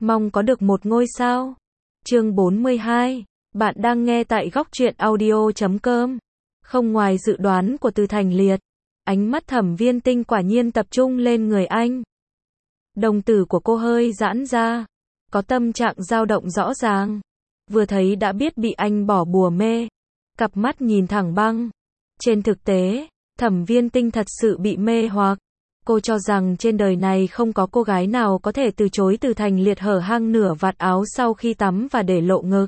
Mong có được một ngôi sao. Chương 42. Bạn đang nghe tại góc truyện audio.com. Không ngoài dự đoán của Từ Thành Liệt, ánh mắt Thẩm Viên Tinh quả nhiên tập trung lên người anh. Đồng tử của cô hơi giãn ra, có tâm trạng dao động rõ ràng. Vừa thấy đã biết bị anh bỏ bùa mê. Cặp mắt nhìn thẳng băng. Trên thực tế, Thẩm Viên Tinh thật sự bị mê hoặc. Cô cho rằng trên đời này không có cô gái nào có thể từ chối Từ Thành Liệt hở hang nửa vạt áo sau khi tắm và để lộ ngực.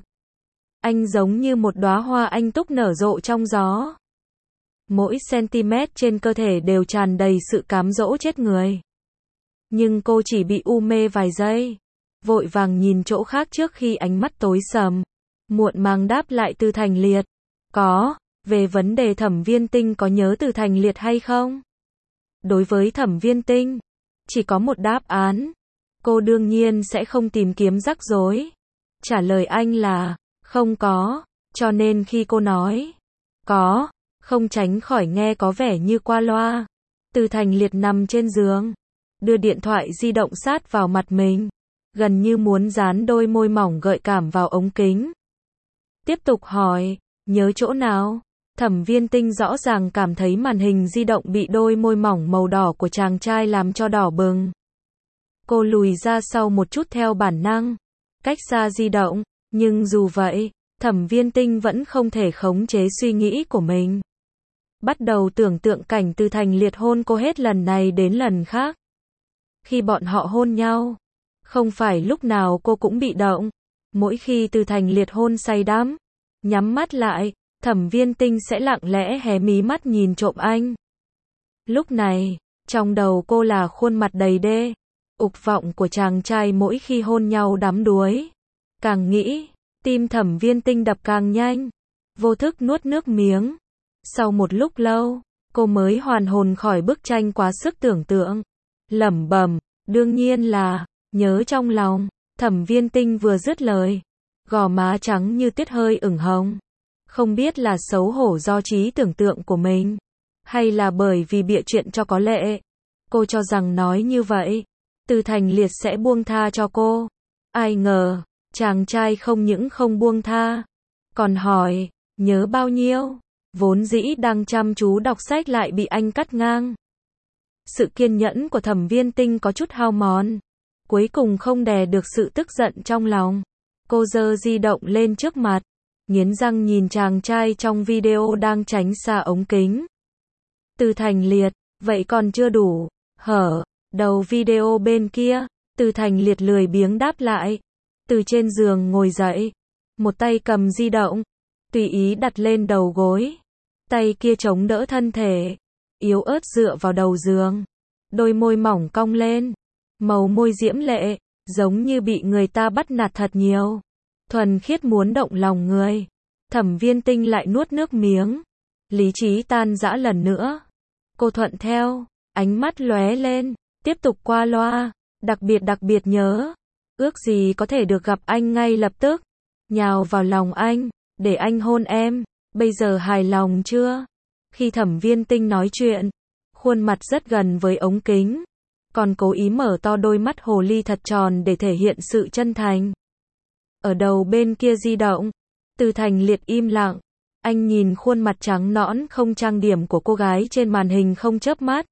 Anh giống như một đóa hoa anh túc nở rộ trong gió. Mỗi cm trên cơ thể đều tràn đầy sự cám dỗ chết người. Nhưng cô chỉ bị u mê vài giây. Vội vàng nhìn chỗ khác trước khi ánh mắt tối sầm. Muộn màng đáp lại Từ Thành Liệt. Có, về vấn đề Thẩm Viên Tinh có nhớ Từ Thành Liệt hay không? Đối với Thẩm Viên Tinh, chỉ có một đáp án. Cô đương nhiên sẽ không tìm kiếm rắc rối. Trả lời anh là, không có, cho nên khi cô nói, có, không tránh khỏi nghe có vẻ như qua loa. Từ Thành Liệt nằm trên giường, đưa điện thoại di động sát vào mặt mình, gần như muốn dán đôi môi mỏng gợi cảm vào ống kính. Tiếp tục hỏi, nhớ chỗ nào? Thẩm Viên Tinh rõ ràng cảm thấy màn hình di động bị đôi môi mỏng màu đỏ của chàng trai làm cho đỏ bừng. Cô lùi ra sau một chút theo bản năng, cách xa di động, nhưng dù vậy, Thẩm Viên Tinh vẫn không thể khống chế suy nghĩ của mình. Bắt đầu tưởng tượng cảnh Từ Thành Liệt hôn cô hết lần này đến lần khác. Khi bọn họ hôn nhau, không phải lúc nào cô cũng bị động. Mỗi khi Từ Thành Liệt hôn say đắm, nhắm mắt lại, Thẩm Viên Tinh sẽ lặng lẽ hé mí mắt nhìn trộm anh. Lúc này, trong đầu cô là khuôn mặt đầy đê, ục vọng của chàng trai mỗi khi hôn nhau đắm đuối. Càng nghĩ, tim Thẩm Viên Tinh đập càng nhanh, vô thức nuốt nước miếng. Sau một lúc lâu, cô mới hoàn hồn khỏi bức tranh quá sức tưởng tượng. Lẩm bẩm, đương nhiên là, nhớ trong lòng. Thẩm Viên Tinh vừa dứt lời, gò má trắng như tuyết hơi ửng hồng. Không biết là xấu hổ do trí tưởng tượng của mình, hay là bởi vì bịa chuyện cho có lệ. Cô cho rằng nói như vậy, Từ Thành Liệt sẽ buông tha cho cô. Ai ngờ, chàng trai không những không buông tha, còn hỏi, nhớ bao nhiêu? Vốn dĩ đang chăm chú đọc sách lại bị anh cắt ngang. Sự kiên nhẫn của Thẩm Viên Tinh có chút hao mòn. Cuối cùng không đè được sự tức giận trong lòng. Cô giơ di động lên trước mặt, nghiến răng nhìn chàng trai trong video đang tránh xa ống kính. Từ Thành Liệt, vậy còn chưa đủ, hở? Đầu video bên kia, Từ Thành Liệt lười biếng đáp lại. Từ trên giường ngồi dậy, một tay cầm di động, tùy ý đặt lên đầu gối. Tay kia chống đỡ thân thể, yếu ớt dựa vào đầu giường. Đôi môi mỏng cong lên, màu môi diễm lệ, giống như bị người ta bắt nạt thật nhiều. Thuần khiết muốn động lòng người. Thẩm Viên Tinh lại nuốt nước miếng. Lý trí tan rã lần nữa. Cô thuận theo, ánh mắt lóe lên, tiếp tục qua loa. Đặc biệt nhớ. Ước gì có thể được gặp anh ngay lập tức. Nhào vào lòng anh, để anh hôn em. Bây giờ hài lòng chưa? Khi Thẩm Viên Tinh nói chuyện, khuôn mặt rất gần với ống kính. Còn cố ý mở to đôi mắt hồ ly thật tròn để thể hiện sự chân thành. Ở đầu bên kia di động, Từ Thành Liệt im lặng. Anh nhìn khuôn mặt trắng nõn không trang điểm của cô gái trên màn hình không chớp mắt.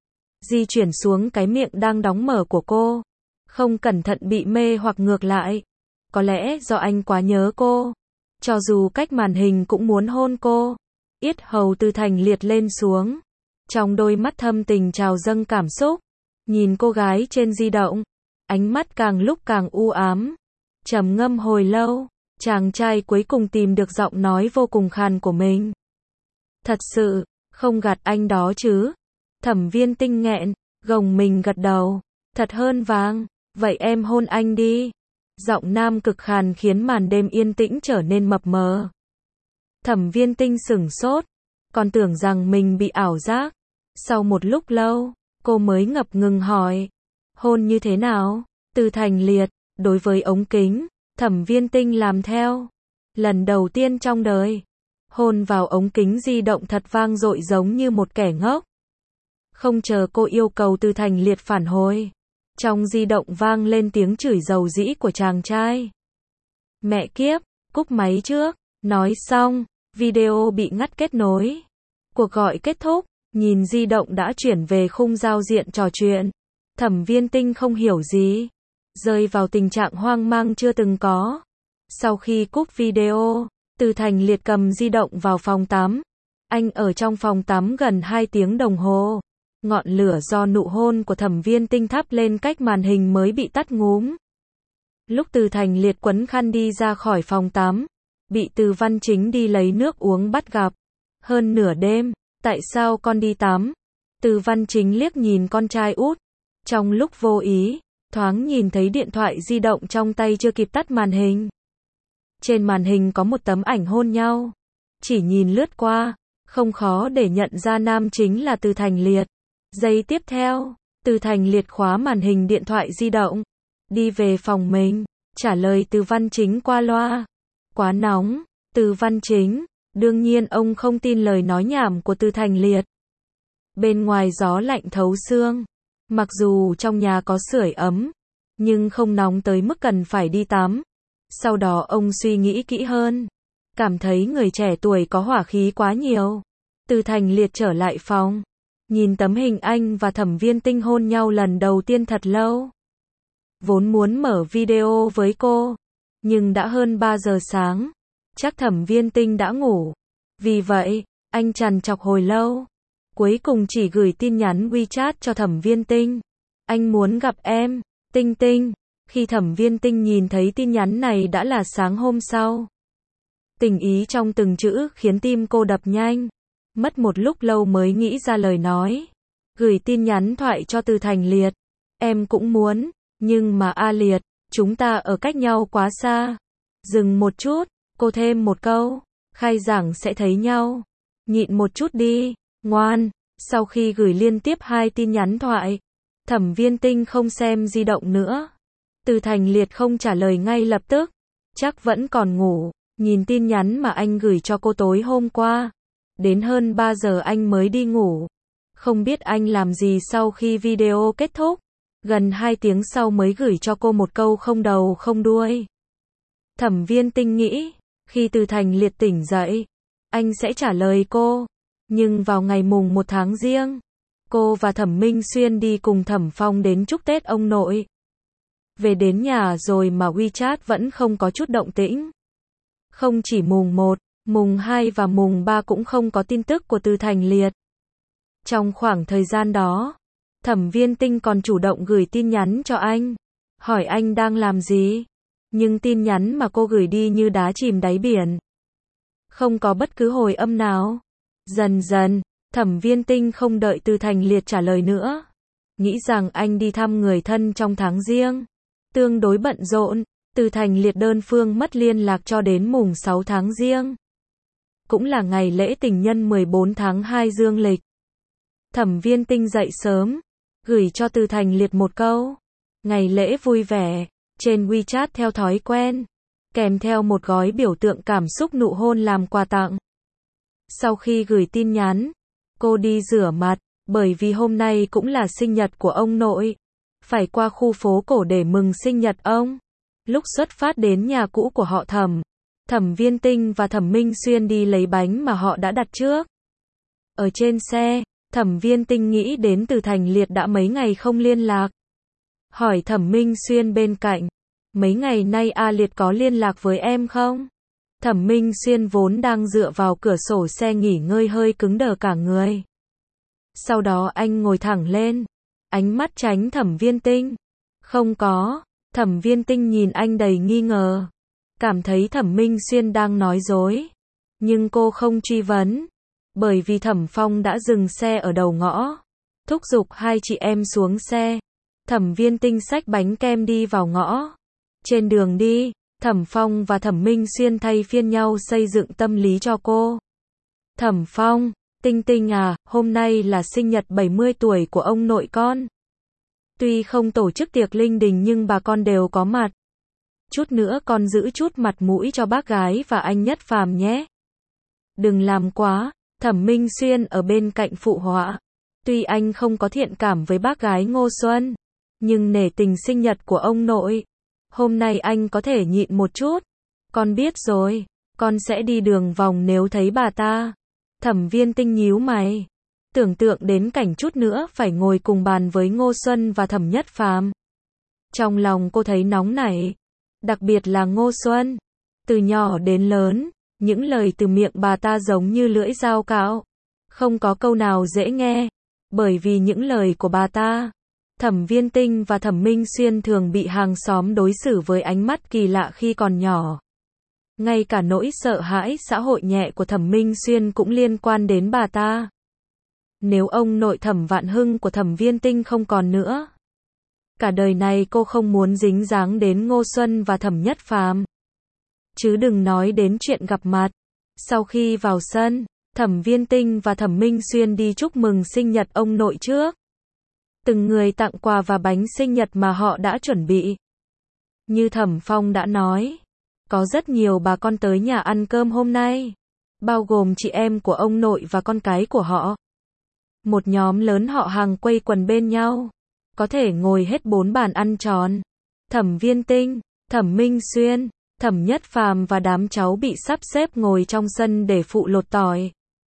Di chuyển xuống cái miệng đang đóng mở của cô. Không cẩn thận bị mê hoặc ngược lại. Có lẽ do anh quá nhớ cô. Cho dù cách màn hình cũng muốn hôn cô. Yết hầu Từ Thành Liệt lên xuống. Trong đôi mắt thâm tình trào dâng cảm xúc. Nhìn cô gái trên di động. Ánh mắt càng lúc càng u ám. Trầm ngâm hồi lâu, chàng trai cuối cùng tìm được giọng nói vô cùng khàn của mình. Thật sự, không gạt anh đó chứ? Thẩm Viên Tinh nghẹn, gồng mình gật đầu. Thật hơn vàng, vậy em hôn anh đi. Giọng nam cực khàn khiến màn đêm yên tĩnh trở nên mập mờ. Thẩm Viên Tinh sửng sốt, còn tưởng rằng mình bị ảo giác. Sau một lúc lâu, cô mới ngập ngừng hỏi. Hôn như thế nào? Từ Thành Liệt. Đối với ống kính, Thẩm Viên Tinh làm theo. Lần đầu tiên trong đời, hôn vào ống kính di động thật vang dội giống như một kẻ ngốc. Không chờ cô yêu cầu Từ Thành Liệt phản hồi, Trong di động vang lên tiếng chửi dầu dĩ của chàng trai. Mẹ kiếp, cúp máy trước. Nói xong, video bị ngắt kết nối. Cuộc gọi kết thúc, nhìn di động đã chuyển về khung giao diện trò chuyện. Thẩm Viên Tinh không hiểu gì, rơi vào tình trạng hoang mang chưa từng có. Sau khi cúp video, Từ Thành Liệt cầm di động vào phòng tắm. Anh ở trong phòng tắm gần 2 tiếng đồng hồ. Ngọn lửa do nụ hôn của Thẩm Viên Tinh thắp lên cách màn hình mới bị tắt ngúm. Lúc Từ Thành Liệt quấn khăn đi ra khỏi phòng tắm, bị Từ Văn Chính đi lấy nước uống bắt gặp. Hơn nửa đêm, tại sao con đi tắm? Từ Văn Chính liếc nhìn con trai út. Trong lúc vô ý, thoáng nhìn thấy điện thoại di động trong tay chưa kịp tắt màn hình. Trên màn hình có một tấm ảnh hôn nhau. Chỉ nhìn lướt qua, không khó để nhận ra nam chính là Từ Thành Liệt. Giây tiếp theo, Từ Thành Liệt khóa màn hình điện thoại di động, đi về phòng mình, trả lời Từ Văn Chính qua loa. Quá nóng, Từ Văn Chính, đương nhiên ông không tin lời nói nhảm của Từ Thành Liệt. Bên ngoài gió lạnh thấu xương, mặc dù trong nhà có sưởi ấm, nhưng không nóng tới mức cần phải đi tắm. Sau đó ông suy nghĩ kỹ hơn, cảm thấy người trẻ tuổi có hỏa khí quá nhiều. Từ Thành Liệt trở lại phòng, nhìn tấm hình anh và Thẩm Viên Tinh hôn nhau lần đầu tiên thật lâu. Vốn muốn mở video với cô, nhưng đã hơn 3 giờ sáng, chắc Thẩm Viên Tinh đã ngủ. Vì vậy, anh trằn trọc hồi lâu, cuối cùng chỉ gửi tin nhắn WeChat cho Thẩm Viên Tinh. Anh muốn gặp em, Tinh Tinh. Khi Thẩm Viên Tinh nhìn thấy tin nhắn này đã là sáng hôm sau. Tình ý trong từng chữ khiến tim cô đập nhanh. Mất một lúc lâu mới nghĩ ra lời nói. Gửi tin nhắn thoại cho Từ Thành Liệt. Em cũng muốn, nhưng mà A Liệt, chúng ta ở cách nhau quá xa. Dừng một chút, cô thêm một câu. Khai giảng sẽ thấy nhau. Nhịn một chút đi, ngoan. Sau khi gửi liên tiếp 2 tin nhắn thoại, Thẩm Viên Tinh không xem di động nữa. Từ Thành Liệt không trả lời ngay lập tức. Chắc vẫn còn ngủ. Nhìn tin nhắn mà anh gửi cho cô tối hôm qua. Đến hơn 3 giờ anh mới đi ngủ. Không biết anh làm gì sau khi video kết thúc. Gần 2 tiếng sau mới gửi cho cô một câu không đầu không đuôi. Thẩm Viên Tinh nghĩ, khi Từ Thành Liệt tỉnh dậy, anh sẽ trả lời cô. Nhưng vào ngày mùng 1 tháng Giêng, cô và Thẩm Minh Xuyên đi cùng Thẩm Phong đến chúc Tết ông nội. Về đến nhà rồi mà WeChat vẫn không có chút động tĩnh. Không chỉ mùng 1, mùng 2 và mùng 3 cũng không có tin tức của Từ Thành Liệt. Trong khoảng thời gian đó, Thẩm Viên Tinh còn chủ động gửi tin nhắn cho anh, hỏi anh đang làm gì. Nhưng tin nhắn mà cô gửi đi như đá chìm đáy biển. Không có bất cứ hồi âm nào. Dần dần, Thẩm Viên Tinh không đợi Từ Thành Liệt trả lời nữa. Nghĩ rằng anh đi thăm người thân trong tháng Giêng. Tương đối bận rộn, Từ Thành Liệt đơn phương mất liên lạc cho đến mùng 6 tháng Giêng. Cũng là ngày lễ tình nhân 14 tháng 2 dương lịch. Thẩm Viên Tinh dậy sớm, gửi cho Từ Thành Liệt một câu. Ngày lễ vui vẻ, trên WeChat theo thói quen. Kèm theo một gói biểu tượng cảm xúc nụ hôn làm quà tặng. Sau khi gửi tin nhắn, cô đi rửa mặt, bởi vì hôm nay cũng là sinh nhật của ông nội. Phải qua khu phố cổ để mừng sinh nhật ông. Lúc xuất phát đến nhà cũ của họ Thẩm, Thẩm Viên Tinh và Thẩm Minh Xuyên đi lấy bánh mà họ đã đặt trước. Ở trên xe, Thẩm Viên Tinh nghĩ đến Từ Thành Liệt đã mấy ngày không liên lạc. Hỏi Thẩm Minh Xuyên bên cạnh, mấy ngày nay A Liệt có liên lạc với em không? Thẩm Minh Xuyên vốn đang dựa vào cửa sổ xe nghỉ ngơi hơi cứng đờ cả người. Sau đó anh ngồi thẳng lên, ánh mắt tránh Thẩm Viên Tinh. Không có. Thẩm Viên Tinh nhìn anh đầy nghi ngờ. Cảm thấy Thẩm Minh Xuyên đang nói dối. Nhưng cô không truy vấn. Bởi vì Thẩm Phong đã dừng xe ở đầu ngõ. Thúc giục hai chị em xuống xe. Thẩm Viên Tinh xách bánh kem đi vào ngõ. Trên đường đi, Thẩm Phong và Thẩm Minh Xuyên thay phiên nhau xây dựng tâm lý cho cô. Thẩm Phong, Tinh Tinh à, hôm nay là sinh nhật 70 tuổi của ông nội con. Tuy không tổ chức tiệc linh đình nhưng bà con đều có mặt. Chút nữa con giữ chút mặt mũi cho bác gái và anh Nhất Phàm nhé. Đừng làm quá, Thẩm Minh Xuyên ở bên cạnh phụ họa. Tuy anh không có thiện cảm với bác gái Ngô Xuân, Nhưng nể tình sinh nhật của ông nội, hôm nay anh có thể nhịn một chút. Con biết rồi, con sẽ đi đường vòng nếu thấy bà ta. Thẩm Viên Tinh nhíu mày, tưởng tượng đến cảnh chút nữa phải ngồi cùng bàn với Ngô Xuân và Thẩm Nhất Phàm. Trong lòng cô thấy nóng nảy, đặc biệt là Ngô Xuân. Từ nhỏ đến lớn, những lời từ miệng bà ta giống như lưỡi dao cạo, không có câu nào dễ nghe. Bởi vì những lời của bà ta, Thẩm Viên Tinh và Thẩm Minh Xuyên thường bị hàng xóm đối xử với ánh mắt kỳ lạ khi còn nhỏ. Ngay cả nỗi sợ hãi xã hội nhẹ của Thẩm Minh Xuyên cũng liên quan đến bà ta. Nếu ông nội Thẩm Vạn Hưng của Thẩm Viên Tinh không còn nữa, cả đời này cô không muốn dính dáng đến Ngô Xuân và Thẩm Nhất Phàm. Chứ đừng nói đến chuyện gặp mặt. Sau khi vào sân, Thẩm Viên Tinh và Thẩm Minh Xuyên đi chúc mừng sinh nhật ông nội trước. Từng người tặng quà và bánh sinh nhật mà họ đã chuẩn bị. Như Thẩm Phong đã nói, có rất nhiều bà con tới nhà ăn cơm hôm nay, bao gồm chị em của ông nội và con cái của họ. Một nhóm lớn họ hàng quây quần bên nhau, có thể ngồi hết 4 bàn ăn tròn. Thẩm Viên Tinh, Thẩm Minh Xuyên, Thẩm Nhất Phàm và đám cháu bị sắp xếp ngồi trong sân để phụ lột tỏi.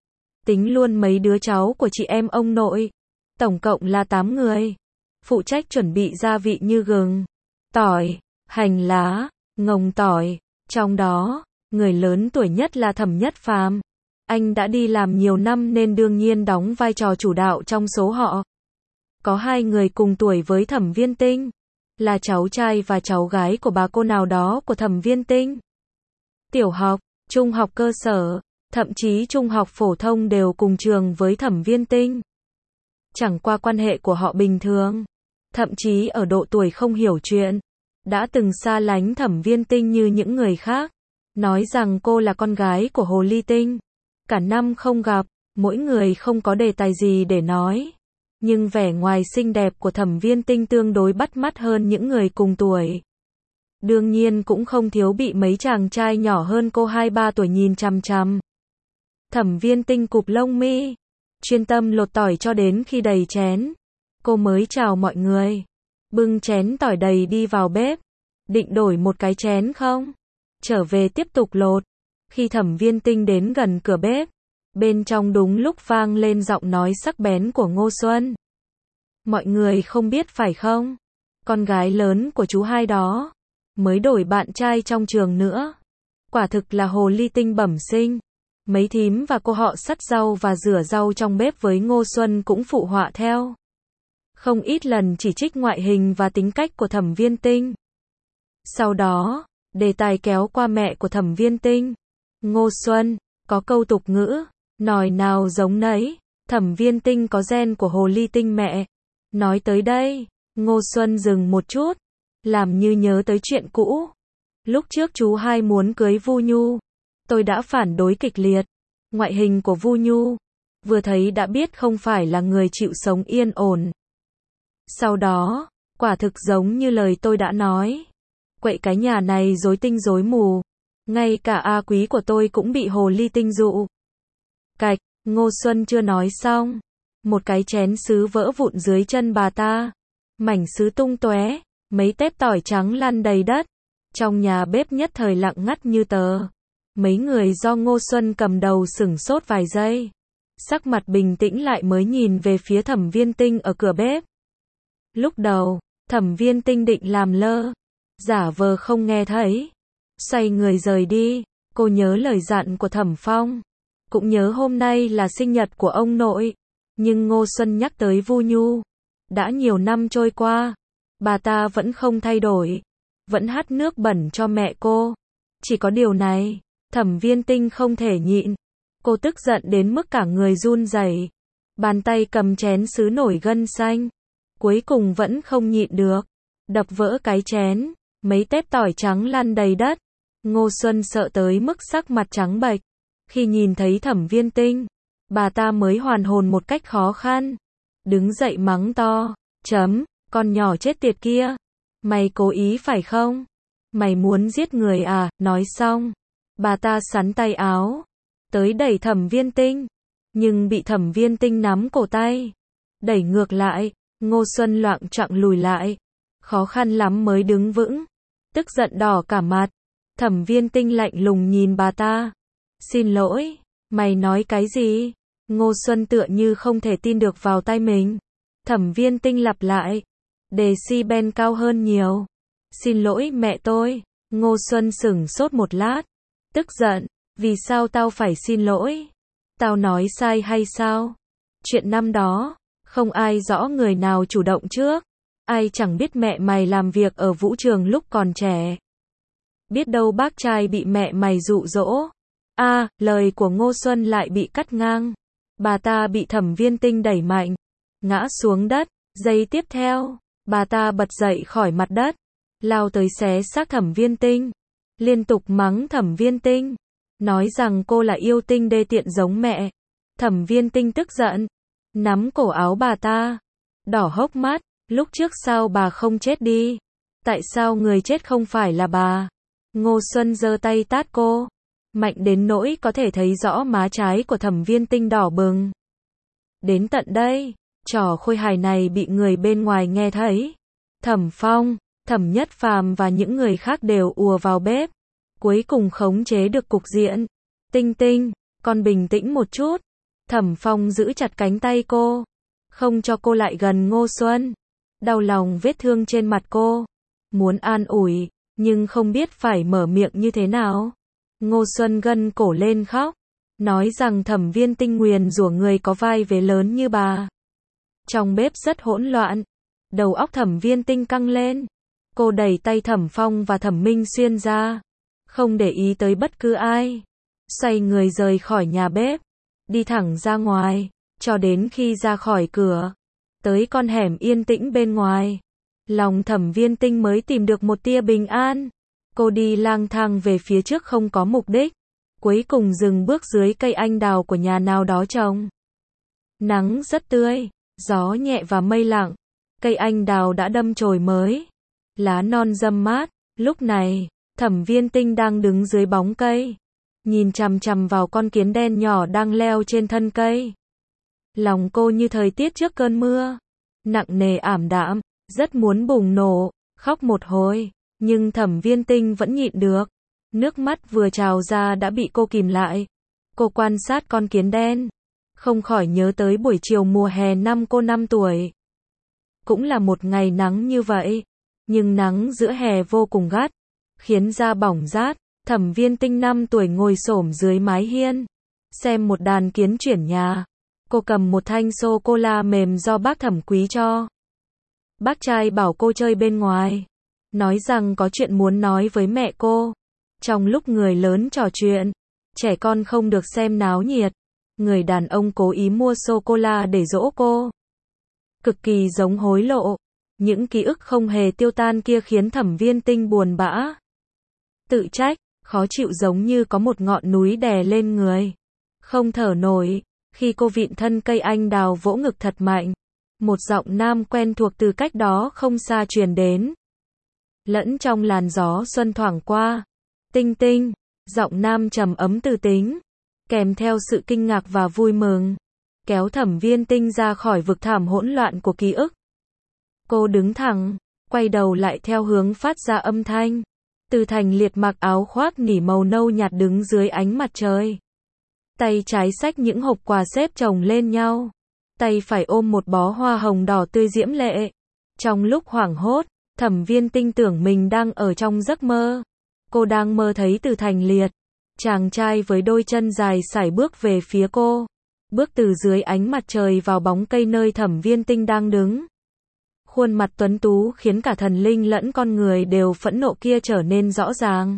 Tính luôn mấy đứa cháu của chị em ông nội, tổng cộng là 8 người. Phụ trách chuẩn bị gia vị như gừng, tỏi, hành lá, ngồng tỏi. Trong đó, người lớn tuổi nhất là Thẩm Nhất Phàm. Anh đã đi làm nhiều năm nên đương nhiên đóng vai trò chủ đạo trong số họ. Có 2 người cùng tuổi với Thẩm Viên Tinh, là cháu trai và cháu gái của bà cô nào đó của Thẩm Viên Tinh. Tiểu học, trung học cơ sở, thậm chí trung học phổ thông đều cùng trường với Thẩm Viên Tinh. Chẳng qua quan hệ của họ bình thường, thậm chí ở độ tuổi không hiểu chuyện, đã từng xa lánh Thẩm Viên Tinh như những người khác, nói rằng cô là con gái của Hồ Ly Tinh. Cả năm không gặp, mỗi người không có đề tài gì để nói. Nhưng vẻ ngoài xinh đẹp của Thẩm Viên Tinh tương đối bắt mắt hơn những người cùng tuổi. Đương nhiên cũng không thiếu bị mấy chàng trai nhỏ hơn cô 2-3 tuổi nhìn chằm chằm. Thẩm Viên Tinh cụp lông mi, chuyên tâm lột tỏi cho đến khi đầy chén. Cô mới chào mọi người, bưng chén tỏi đầy đi vào bếp. Định đổi một cái chén không? Trở về tiếp tục lột. Khi Thẩm Viên Tinh đến gần cửa bếp, bên trong đúng lúc vang lên giọng nói sắc bén của Ngô Xuân. Mọi người không biết phải không? Con gái lớn của chú hai đó, mới đổi bạn trai trong trường nữa. Quả thực là Hồ Ly Tinh bẩm sinh. Mấy thím và cô họ sắt rau và rửa rau trong bếp với Ngô Xuân cũng phụ họa theo. Không ít lần chỉ trích ngoại hình và tính cách của Thẩm Viên Tinh. Sau đó, đề tài kéo qua mẹ của Thẩm Viên Tinh. Ngô Xuân, có câu tục ngữ, nòi nào giống nấy, Thẩm Viên Tinh có gen của Hồ Ly Tinh mẹ. Nói tới đây, Ngô Xuân dừng một chút, làm như nhớ tới chuyện cũ. Lúc trước chú hai muốn cưới Vu Nhu, tôi đã phản đối kịch liệt. Ngoại hình của Vu Nhu, vừa thấy đã biết không phải là người chịu sống yên ổn. Sau đó, quả thực giống như lời tôi đã nói. Quậy cái nhà này rối tinh rối mù. Ngay cả A Quý của tôi cũng bị Hồ Ly Tinh dụ. Cạch, Ngô Xuân chưa nói xong. Một cái chén sứ vỡ vụn dưới chân bà ta. Mảnh sứ tung tóe, mấy tép tỏi trắng lăn đầy đất. Trong nhà bếp nhất thời lặng ngắt như tờ. Mấy người do Ngô Xuân cầm đầu sửng sốt vài giây. Sắc mặt bình tĩnh lại mới nhìn về phía Thẩm Viên Tinh ở cửa bếp. Lúc đầu, Thẩm Viên Tinh định làm lơ, giả vờ không nghe thấy. Xoay người rời đi, cô nhớ lời dặn của Thẩm Phong. Cũng nhớ hôm nay là sinh nhật của ông nội. Nhưng Ngô Xuân nhắc tới Vu Nhu. Đã nhiều năm trôi qua, bà ta vẫn không thay đổi. Vẫn hắt nước bẩn cho mẹ cô. Chỉ có điều này, Thẩm Viên Tinh không thể nhịn. Cô tức giận đến mức cả người run rẩy. Bàn tay cầm chén sứ nổi gân xanh. Cuối cùng vẫn không nhịn được. Đập vỡ cái chén, mấy tép tỏi trắng lăn đầy đất. Ngô Xuân sợ tới mức sắc mặt trắng bệch. Khi nhìn thấy Thẩm Viên Tinh, bà ta mới hoàn hồn một cách khó khăn. Đứng dậy mắng to, con nhỏ chết tiệt kia. Mày cố ý phải không? Mày muốn giết người à? Nói xong, bà ta xắn tay áo, tới đẩy Thẩm Viên Tinh. Nhưng bị Thẩm Viên Tinh nắm cổ tay, đẩy ngược lại. Ngô Xuân loạng choạng lùi lại. khó khăn lắm mới đứng vững, tức giận đỏ cả mặt. Thẩm Viên Tinh lạnh lùng nhìn bà ta. Xin lỗi, mày nói cái gì? Ngô Xuân tựa như không thể tin được vào tai mình. Thẩm Viên Tinh lặp lại. Decibel cao hơn nhiều. Xin lỗi mẹ tôi. Ngô Xuân sửng sốt một lát. Tức giận. Vì sao tao phải xin lỗi? Tao nói sai hay sao? Chuyện năm đó, không ai rõ người nào chủ động trước. Ai chẳng biết mẹ mày làm việc ở vũ trường lúc còn trẻ. Biết đâu bác trai bị mẹ mày dụ dỗ. Lời của Ngô Xuân lại bị cắt ngang. Bà ta bị Thẩm Viên Tinh đẩy mạnh, ngã xuống đất. Giây tiếp theo, bà ta bật dậy khỏi mặt đất, lao tới xé xác Thẩm Viên Tinh, liên tục mắng Thẩm Viên Tinh, nói rằng cô là yêu tinh đê tiện giống mẹ. Thẩm Viên Tinh tức giận, nắm cổ áo bà ta, đỏ hốc mắt. Lúc trước sao bà không chết đi? Tại sao người chết không phải là bà? Ngô Xuân giơ tay tát cô, mạnh đến nỗi có thể thấy rõ má trái của Thẩm Viên Tinh đỏ bừng. Đến tận đây, trò khôi hài này bị người bên ngoài nghe thấy. Thẩm Phong, Thẩm Nhất Phàm và những người khác đều ùa vào bếp, cuối cùng khống chế được cục diện. Tinh Tinh, con bình tĩnh một chút. Thẩm Phong giữ chặt cánh tay cô, không cho cô lại gần Ngô Xuân. Đau lòng vết thương trên mặt cô, muốn an ủi, nhưng không biết phải mở miệng như thế nào. Ngô Xuân gân cổ lên khóc, nói rằng Thẩm Viên Tinh nguyền rủa người có vai vế lớn như bà. Trong bếp rất hỗn loạn, đầu óc Thẩm Viên Tinh căng lên. Cô đẩy tay Thẩm Phong và Thẩm Minh Xuyên ra, không để ý tới bất cứ ai. Xoay người rời khỏi nhà bếp, đi thẳng ra ngoài, cho đến khi ra khỏi cửa, tới con hẻm yên tĩnh bên ngoài. Lòng Thẩm Viên Tinh mới tìm được một tia bình an. Cô đi lang thang về phía trước không có mục đích, cuối cùng dừng bước dưới cây anh đào của nhà nào đó trồng. Nắng rất tươi, gió nhẹ và mây lặng, cây anh đào đã đâm chồi mới, lá non râm mát. Lúc này, Thẩm Viên Tinh đang đứng dưới bóng cây, nhìn chằm chằm vào con kiến đen nhỏ đang leo trên thân cây. Lòng cô như thời tiết trước cơn mưa, nặng nề ảm đạm, rất muốn bùng nổ, khóc một hồi, nhưng Thẩm Viên Tinh vẫn nhịn được. Nước mắt vừa trào ra đã bị cô kìm lại. Cô quan sát con kiến đen, không khỏi nhớ tới buổi chiều mùa hè năm cô 5 tuổi. Cũng là một ngày nắng như vậy, nhưng nắng giữa hè vô cùng gắt, khiến da bỏng rát. Thẩm Viên Tinh 5 tuổi ngồi xổm dưới mái hiên, xem một đàn kiến chuyển nhà. Cô cầm một thanh sô-cô-la mềm do bác Thẩm quý cho. Bác trai bảo cô chơi bên ngoài, nói rằng có chuyện muốn nói với mẹ cô. Trong lúc người lớn trò chuyện, trẻ con không được xem náo nhiệt. Người đàn ông cố ý mua sô-cô-la để dỗ cô. Cực kỳ giống hối lộ. Những ký ức không hề tiêu tan kia khiến Thẩm Viên Tinh buồn bã, tự trách, khó chịu giống như có một ngọn núi đè lên người. Không thở nổi, khi cô vịn thân cây anh đào vỗ ngực thật mạnh, một giọng nam quen thuộc từ cách đó không xa truyền đến. Lẫn trong làn gió xuân thoảng qua. Tinh Tinh, giọng nam trầm ấm từ tính, kèm theo sự kinh ngạc và vui mừng, kéo Thẩm Viên Tinh ra khỏi vực thẳm hỗn loạn của ký ức. Cô đứng thẳng, quay đầu lại theo hướng phát ra âm thanh. Từ Thành Liệt mặc áo khoác nỉ màu nâu nhạt đứng dưới ánh mặt trời. Tay trái xách những hộp quà xếp chồng lên nhau. Tay phải ôm một bó hoa hồng đỏ tươi diễm lệ. Trong lúc hoảng hốt, Thẩm Viên Tinh tưởng mình đang ở trong giấc mơ. Cô đang mơ thấy Từ Thành Liệt, chàng trai với đôi chân dài sải bước về phía cô. Bước từ dưới ánh mặt trời vào bóng cây nơi Thẩm Viên Tinh đang đứng. Khuôn mặt tuấn tú khiến cả thần linh lẫn con người đều phẫn nộ kia trở nên rõ ràng.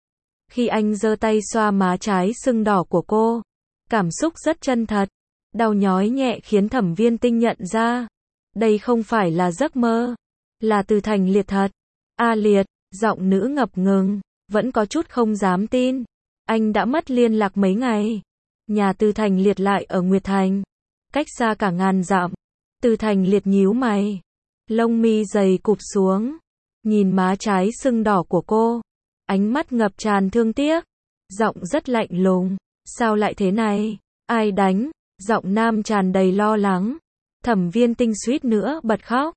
Khi anh giơ tay xoa má trái sưng đỏ của cô, cảm xúc rất chân thật, đau nhói nhẹ khiến Thẩm Viên Tinh nhận ra, đây không phải là giấc mơ, là Từ Thành Liệt thật. Liệt, giọng nữ ngập ngừng, vẫn có chút không dám tin. Anh đã mất liên lạc mấy ngày. Nhà Từ Thành Liệt lại ở Nguyệt Thành, cách xa cả ngàn dặm. Từ Thành Liệt nhíu mày, lông mi dày cụp xuống, nhìn má trái sưng đỏ của cô, ánh mắt ngập tràn thương tiếc, giọng rất lạnh lùng. Sao lại thế này? Ai đánh? Giọng nam tràn đầy lo lắng. Thẩm Viên Tinh suýt nữa bật khóc.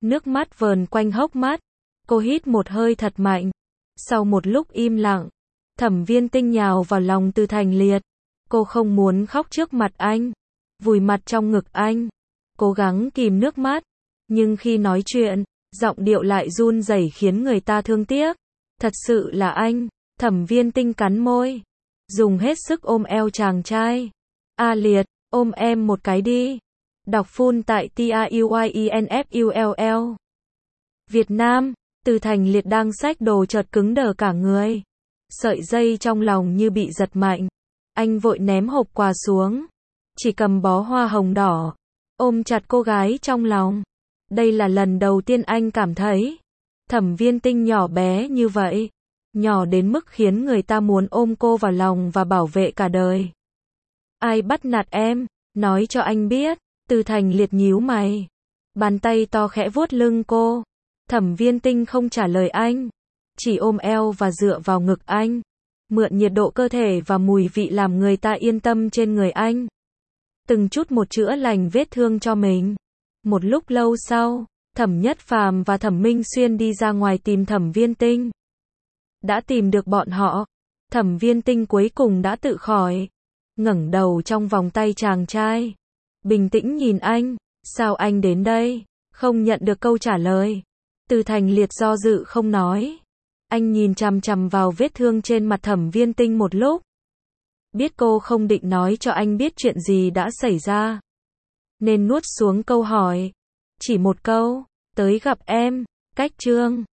Nước mắt vờn quanh hốc mắt. Cô hít một hơi thật mạnh. Sau một lúc im lặng, Thẩm Viên Tinh nhào vào lòng Từ Thành Liệt. Cô không muốn khóc trước mặt anh, vùi mặt trong ngực anh, cố gắng kìm nước mắt, nhưng khi nói chuyện, giọng điệu lại run rẩy khiến người ta thương tiếc. Thật sự là anh. Thẩm Viên Tinh cắn môi, dùng hết sức ôm eo chàng trai. A Liệt, ôm em một cái đi. Đọc full tại TAUYINFULL. Việt Nam. Từ Thành Liệt đang xách đồ chợt cứng đờ cả người. Sợi dây trong lòng như bị giật mạnh. Anh vội ném hộp quà xuống, chỉ cầm bó hoa hồng đỏ, ôm chặt cô gái trong lòng. Đây là lần đầu tiên anh cảm thấy Thẩm Viên Tinh nhỏ bé như vậy, nhỏ đến mức khiến người ta muốn ôm cô vào lòng và bảo vệ cả đời. Ai bắt nạt em? Nói cho anh biết. Từ Thành Liệt nhíu mày, bàn tay to khẽ vuốt lưng cô. Thẩm Viên Tinh không trả lời anh, chỉ ôm eo và dựa vào ngực anh, mượn nhiệt độ cơ thể và mùi vị làm người ta yên tâm trên người anh. Từng chút một chữa lành vết thương cho mình. Một lúc lâu sau, Thẩm Nhất Phàm và Thẩm Minh Xuyên đi ra ngoài tìm Thẩm Viên Tinh. Đã tìm được bọn họ, Thẩm Viên Tinh cuối cùng đã tự khỏi, ngẩng đầu trong vòng tay chàng trai, bình tĩnh nhìn anh. Sao anh đến đây? Không nhận được câu trả lời. Từ Thành Liệt do dự không nói. Anh nhìn chằm chằm vào vết thương trên mặt Thẩm Viên Tinh một lúc. Biết cô không định nói cho anh biết chuyện gì đã xảy ra, nên nuốt xuống câu hỏi. Chỉ một câu, tới gặp em. Cách chương